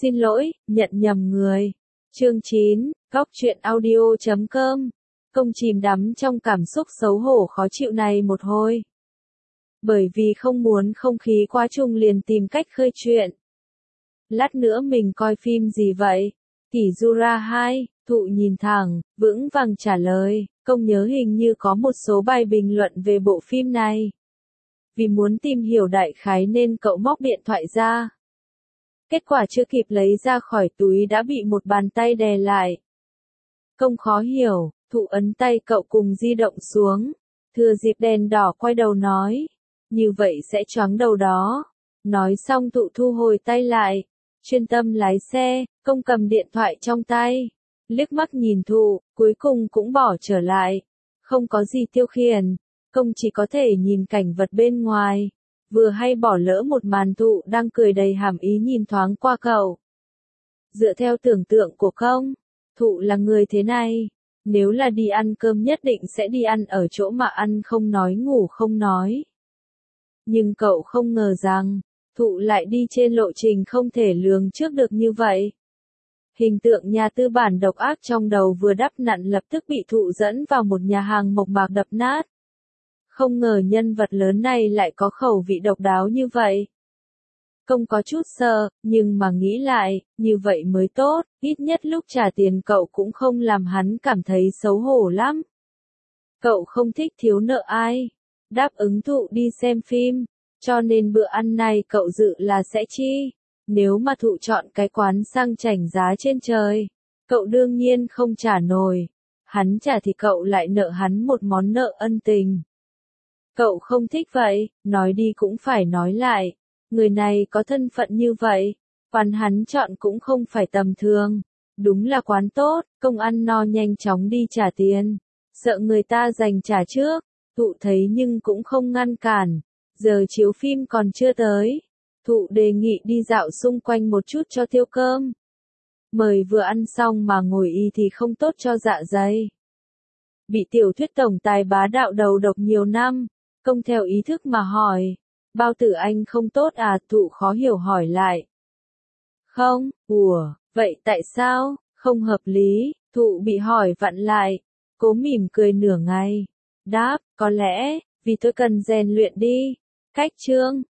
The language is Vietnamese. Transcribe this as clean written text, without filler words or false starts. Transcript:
Xin lỗi, nhận nhầm người. Chương 9, Góc truyện audio.com. Công chìm đắm trong cảm xúc xấu hổ khó chịu này một hồi. Bởi vì không muốn không khí quá chung liền tìm cách khơi chuyện. Lát nữa mình coi phim gì vậy? Kỷ Jura 2, Thụ nhìn thẳng, vững vàng trả lời, công nhớ hình như có một số bài bình luận về bộ phim này. Vì muốn tìm hiểu đại khái nên cậu móc điện thoại ra. Kết quả chưa kịp lấy ra khỏi túi đã bị một bàn tay đè lại. Công khó hiểu, Thụ ấn tay cậu cùng di động xuống. Thừa dịp đèn đỏ quay đầu nói. Như vậy sẽ choáng đầu đó. Nói xong Thụ thu hồi tay lại. Chuyên tâm lái xe, Công cầm điện thoại trong tay. Liếc mắt nhìn Thụ, cuối cùng cũng bỏ trở lại. Không có gì tiêu khiển. Công chỉ có thể nhìn cảnh vật bên ngoài. Vừa hay bỏ lỡ một màn Thụ đang cười đầy hàm ý nhìn thoáng qua cậu. Dựa theo tưởng tượng của Công, Thụ là người thế này. Nếu là đi ăn cơm nhất định sẽ đi ăn ở chỗ mà ăn không nói ngủ không nói. Nhưng cậu không ngờ rằng, Thụ lại đi trên lộ trình không thể lường trước được như vậy. Hình tượng nhà tư bản độc ác trong đầu vừa đắp nặn lập tức bị Thụ dẫn vào một nhà hàng mộc mạc đập nát. Không ngờ nhân vật lớn này lại có khẩu vị độc đáo như vậy. Công có chút sợ, nhưng mà nghĩ lại, như vậy mới tốt, ít nhất lúc trả tiền cậu cũng không làm hắn cảm thấy xấu hổ lắm. Cậu không thích thiếu nợ ai, đáp ứng Thụ đi xem phim, cho nên bữa ăn này cậu dự là sẽ chi. Nếu mà Thụ chọn cái quán sang chảnh giá trên trời, cậu đương nhiên không trả nổi. Hắn trả thì cậu lại nợ hắn một món nợ ân tình. Cậu không thích vậy, nói đi cũng phải nói lại. Người này có thân phận như vậy, quán hắn chọn cũng không phải tầm thường. Đúng là quán tốt, Công ăn no nhanh chóng đi trả tiền. Sợ người ta giành trả trước, Thụ thấy nhưng cũng không ngăn cản. Giờ chiếu phim còn chưa tới. Thụ đề nghị đi dạo xung quanh một chút cho tiêu cơm. Mời vừa ăn xong mà ngồi y thì không tốt cho dạ dày. Bị tiểu thuyết tổng tài bá đạo đầu độc nhiều năm. Công theo ý thức mà hỏi. Bao tử anh không tốt à? Thụ khó hiểu hỏi lại. Không, vậy tại sao? Không hợp lý. Thụ bị hỏi vặn lại. Cố mỉm cười nửa ngày. Đáp, có lẽ, vì tôi cần rèn luyện đi. Cách chương,